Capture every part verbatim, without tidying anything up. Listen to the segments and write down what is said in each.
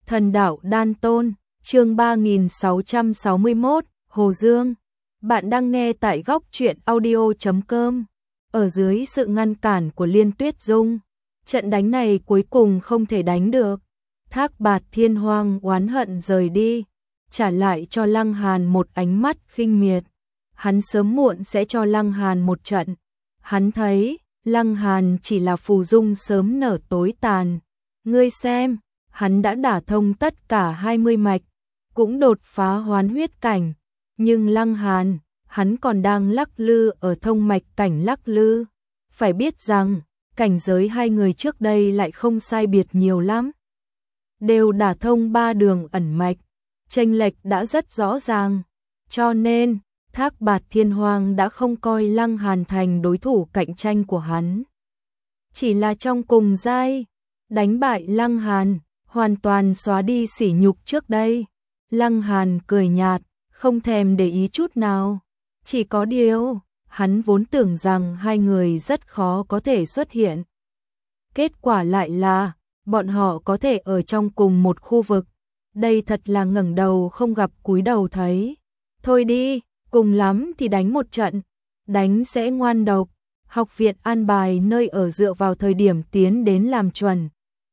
Thần đạo đan tôn, chương ba nghìn sáu trăm sáu mươi mốt, Hồ Dương. Bạn đang nghe tại góc truyện audio chấm com. Ở dưới sự ngăn cản của Liên Tuyết Dung, trận đánh này cuối cùng không thể đánh được. Thác Bạt Thiên Hoang oán hận rời đi, trả lại cho Lăng Hàn một ánh mắt khinh miệt. Hắn sớm muộn sẽ cho Lăng Hàn một trận. Hắn thấy Lăng Hàn chỉ là phù dung sớm nở tối tàn. Ngươi xem, hắn đã đả thông tất cả hai mươi mạch, cũng đột phá hoán huyết cảnh, nhưng Lăng Hàn, hắn còn đang lắc lư ở thông mạch cảnh lắc lư. Phải biết rằng, cảnh giới hai người trước đây lại không sai biệt nhiều lắm. Đều đả thông ba đường ẩn mạch, chênh lệch đã rất rõ ràng, cho nên Thác Bạt Thiên Hoang đã không coi Lăng Hàn thành đối thủ cạnh tranh của hắn. Chỉ là trong cùng giai, đánh bại Lăng Hàn, hoàn toàn xóa đi sỉ nhục trước đây. Lăng Hàn cười nhạt, không thèm để ý chút nào. Chỉ có điều, hắn vốn tưởng rằng hai người rất khó có thể xuất hiện. Kết quả lại là, bọn họ có thể ở trong cùng một khu vực. Đây thật là ngẩng đầu không gặp cúi đầu thấy. Thôi đi, cùng lắm thì đánh một trận. Đánh sẽ ngoan độc. Học viện an bài nơi ở dựa vào thời điểm tiến đến làm chuẩn.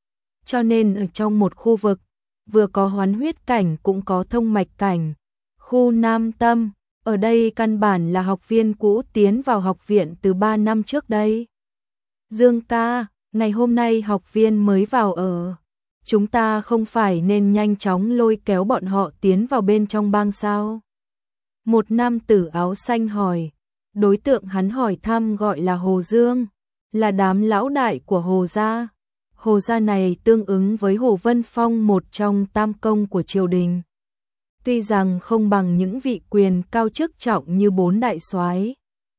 Cho nên ở trong một khu vực, vừa có hoán huyết cảnh cũng có thông mạch cảnh. Khu Nam Tâm, ở đây căn bản là học viên cũ tiến vào học viện từ ba năm trước đây. Dương ca, ngày hôm nay học viên mới vào ở. Chúng ta không phải nên nhanh chóng lôi kéo bọn họ tiến vào bên trong bang sao? Một nam tử áo xanh hỏi. Đối tượng hắn hỏi thăm gọi là Hồ Dương, là đám lão đại của Hồ gia. Hồ gia này tương ứng với Hồ Vân Phong, một trong tam công của triều đình. Tuy rằng không bằng những vị quyền cao chức trọng như bốn đại soái,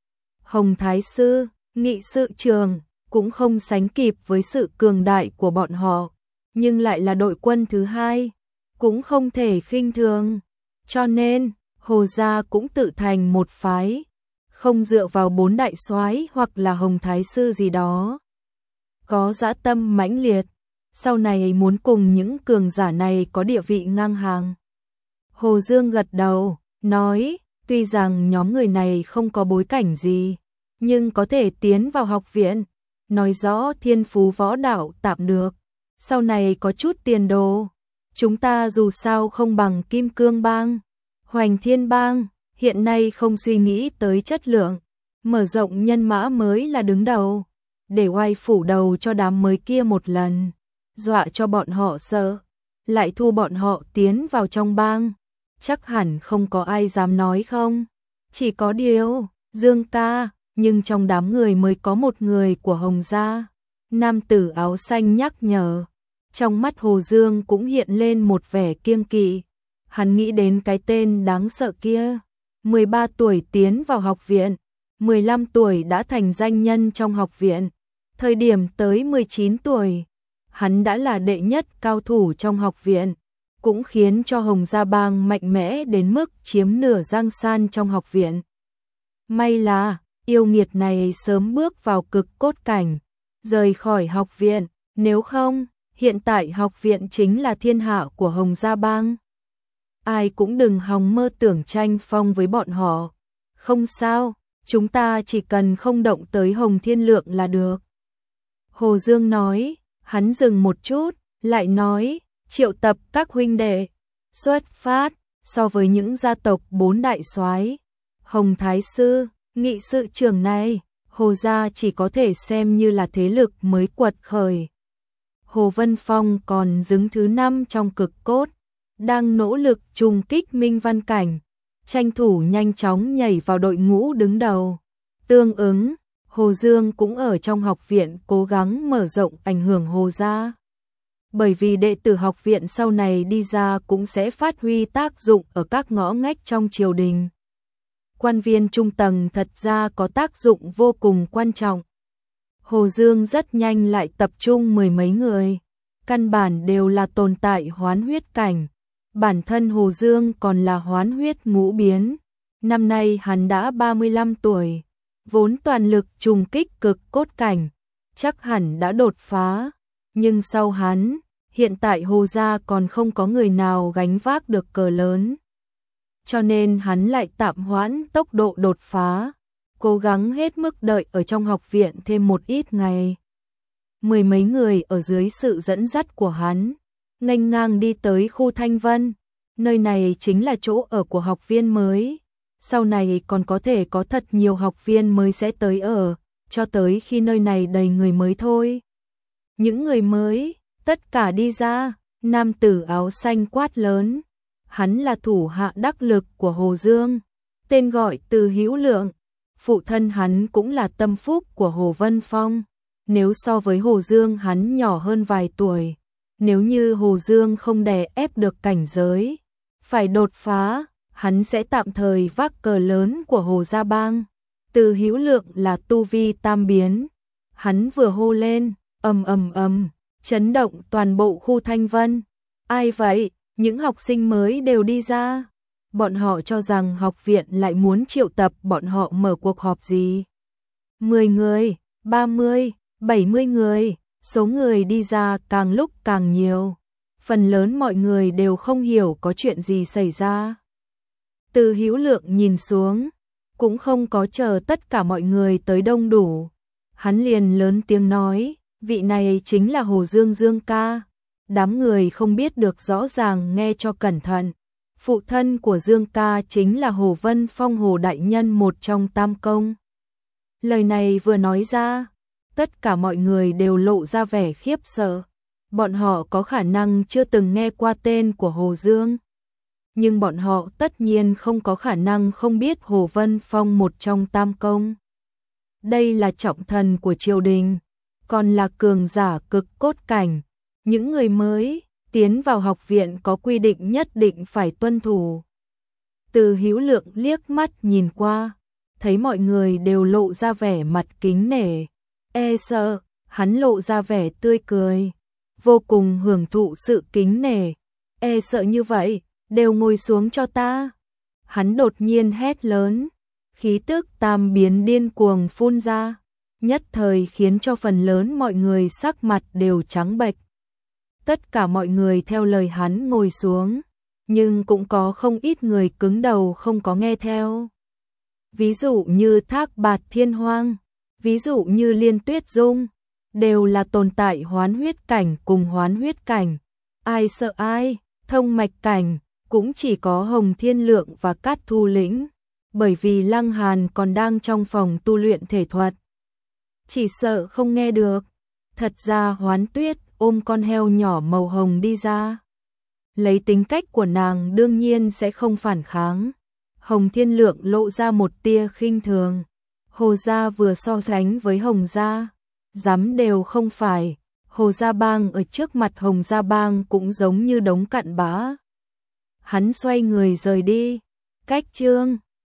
Hồng Thái Sư, Nghị Sự Trường, cũng không sánh kịp với sự cường đại của bọn họ, nhưng lại là đội quân thứ hai, cũng không thể khinh thường. Cho nên, Hồ gia cũng tự thành một phái, không dựa vào bốn đại soái hoặc là Hồng Thái Sư gì đó. Có dã tâm mãnh liệt, sau này muốn cùng những cường giả này có địa vị ngang hàng. Hồ Dương gật đầu, nói, tuy rằng nhóm người này không có bối cảnh gì, nhưng có thể tiến vào học viện, nói rõ thiên phú võ đạo tạm được, sau này có chút tiền đồ. Chúng ta dù sao không bằng Kim Cương Bang, Hoành Thiên Bang, hiện nay không suy nghĩ tới chất lượng, mở rộng nhân mã mới là đứng đầu. Để oai phủ đầu cho đám mới kia một lần, dọa cho bọn họ sợ, lại thu bọn họ tiến vào trong bang, chắc hẳn không có ai dám nói không. Chỉ có điều, Dương ca, nhưng trong đám người mới có một người của Hồng gia. Nam tử áo xanh nhắc nhở, trong mắt Hồ Dương cũng hiện lên một vẻ kiêng kỵ. Hắn nghĩ đến cái tên đáng sợ kia, mười ba tuổi tiến vào học viện, mười lăm tuổi đã thành danh nhân trong học viện. Thời điểm tới mười chín tuổi, hắn đã là đệ nhất cao thủ trong học viện, cũng khiến cho Hồng Gia Bang mạnh mẽ đến mức chiếm nửa Giang San trong học viện. May là, yêu nghiệt này sớm bước vào cực cốt cảnh, rời khỏi học viện, nếu không, hiện tại học viện chính là thiên hạ của Hồng Gia Bang. Ai cũng đừng hòng mơ tưởng tranh phong với bọn họ. Không sao, chúng ta chỉ cần không động tới Hồng Thiên Lượng là được. Hồ Dương nói, hắn dừng một chút, lại nói, triệu tập các huynh đệ, xuất phát. So với những gia tộc bốn đại soái, Hồng Thái Sư, Nghị Sự Trường này, Hồ gia chỉ có thể xem như là thế lực mới quật khởi. Hồ Vân Phong còn đứng thứ năm trong cực cốt, đang nỗ lực trùng kích minh văn cảnh, tranh thủ nhanh chóng nhảy vào đội ngũ đứng đầu. Tương ứng, Hồ Dương cũng ở trong học viện cố gắng mở rộng ảnh hưởng Hồ gia. Bởi vì đệ tử học viện sau này đi ra cũng sẽ phát huy tác dụng ở các ngõ ngách trong triều đình. Quan viên trung tầng thật ra có tác dụng vô cùng quan trọng. Hồ Dương rất nhanh lại tập trung mười mấy người, căn bản đều là tồn tại hoán huyết cảnh. Bản thân Hồ Dương còn là hoán huyết ngũ biến. Năm nay hắn đã ba mươi lăm tuổi, vốn toàn lực trùng kích cực cốt cảnh, chắc hẳn đã đột phá. Nhưng sau hắn, Hiện tại Hồ gia còn không có người nào gánh vác được cờ lớn. Cho nên hắn lại tạm hoãn tốc độ đột phá, cố gắng hết mức đợi ở trong học viện thêm một ít ngày. Mười mấy người ở dưới sự dẫn dắt của hắn, nghênh ngang đi tới khu Thanh Vân. Nơi này chính là chỗ ở của học viên mới. Sau này còn có thể có thật nhiều học viên mới sẽ tới ở, cho tới khi nơi này đầy người mới thôi. Những người mới, tất cả đi ra, nam tử áo xanh quát lớn. Hắn là thủ hạ đắc lực của Hồ Dương, tên gọi Từ Hữu Lượng. Phụ thân hắn cũng là tâm phúc của Hồ Vân Phong. Nếu so với Hồ Dương hắn nhỏ hơn vài tuổi, nếu như Hồ Dương không đè ép được cảnh giới, phải đột phá, hắn sẽ tạm thời vác cờ lớn của Hồ Gia Bang. Từ Hữu Lượng là tu vi tam biến, hắn vừa hô lên, ầm ầm ầm, chấn động toàn bộ khu Thanh Vân. Ai vậy? Những học sinh mới đều đi ra. Bọn họ cho rằng học viện lại muốn triệu tập bọn họ mở cuộc họp gì. mười người, ba mươi, bảy mươi người, số người đi ra càng lúc càng nhiều. Phần lớn mọi người đều không hiểu có chuyện gì xảy ra. Từ Hữu Lượng nhìn xuống, cũng không có chờ tất cả mọi người tới đông đủ. Hắn liền lớn tiếng nói, vị này chính là Hồ Dương Dương ca. Đám người không biết được rõ ràng nghe cho cẩn thận. Phụ thân của Dương ca chính là Hồ Vân Phong Hồ Đại Nhân, một trong tam công. Lời này vừa nói ra, tất cả mọi người đều lộ ra vẻ khiếp sợ. Bọn họ có khả năng chưa từng nghe qua tên của Hồ Dương, nhưng bọn họ tất nhiên không có khả năng không biết Hồ Vân Phong một trong tam công. Đây là trọng thần của triều đình, còn là cường giả cực cốt cảnh. Những người mới tiến vào học viện có quy định nhất định phải tuân thủ. Từ Hữu Lượng liếc mắt nhìn qua, thấy mọi người đều lộ ra vẻ mặt kính nể, e sợ, hắn lộ ra vẻ tươi cười, vô cùng hưởng thụ sự kính nể. E sợ như vậy, đều ngồi xuống cho ta. Hắn đột nhiên hét lớn, khí tức tam biến điên cuồng phun ra, nhất thời khiến cho phần lớn mọi người sắc mặt đều trắng bệch. Tất cả mọi người theo lời hắn ngồi xuống, nhưng cũng có không ít người cứng đầu không có nghe theo. Ví dụ như Thác Bạt Thiên Hoang, ví dụ như Liên Tuyết Dung, đều là tồn tại hoán huyết cảnh cùng hoán huyết cảnh. Ai sợ ai, thông mạch cảnh, cũng chỉ có Hồng Thiên Lượng và Cát Thu Lĩnh, bởi vì Lăng Hàn còn đang trong phòng tu luyện thể thuật. Chỉ sợ không nghe được. Thật ra Hoán Tuyết ôm con heo nhỏ màu hồng đi ra. Lấy tính cách của nàng đương nhiên sẽ không phản kháng. Hồng Thiên Lượng lộ ra một tia khinh thường. Hồ gia vừa so sánh với Hồng gia, dám đều không phải. Hồ Gia Bang ở trước mặt Hồng Gia Bang cũng giống như đống cặn bã. Hắn xoay người rời đi. Cách chương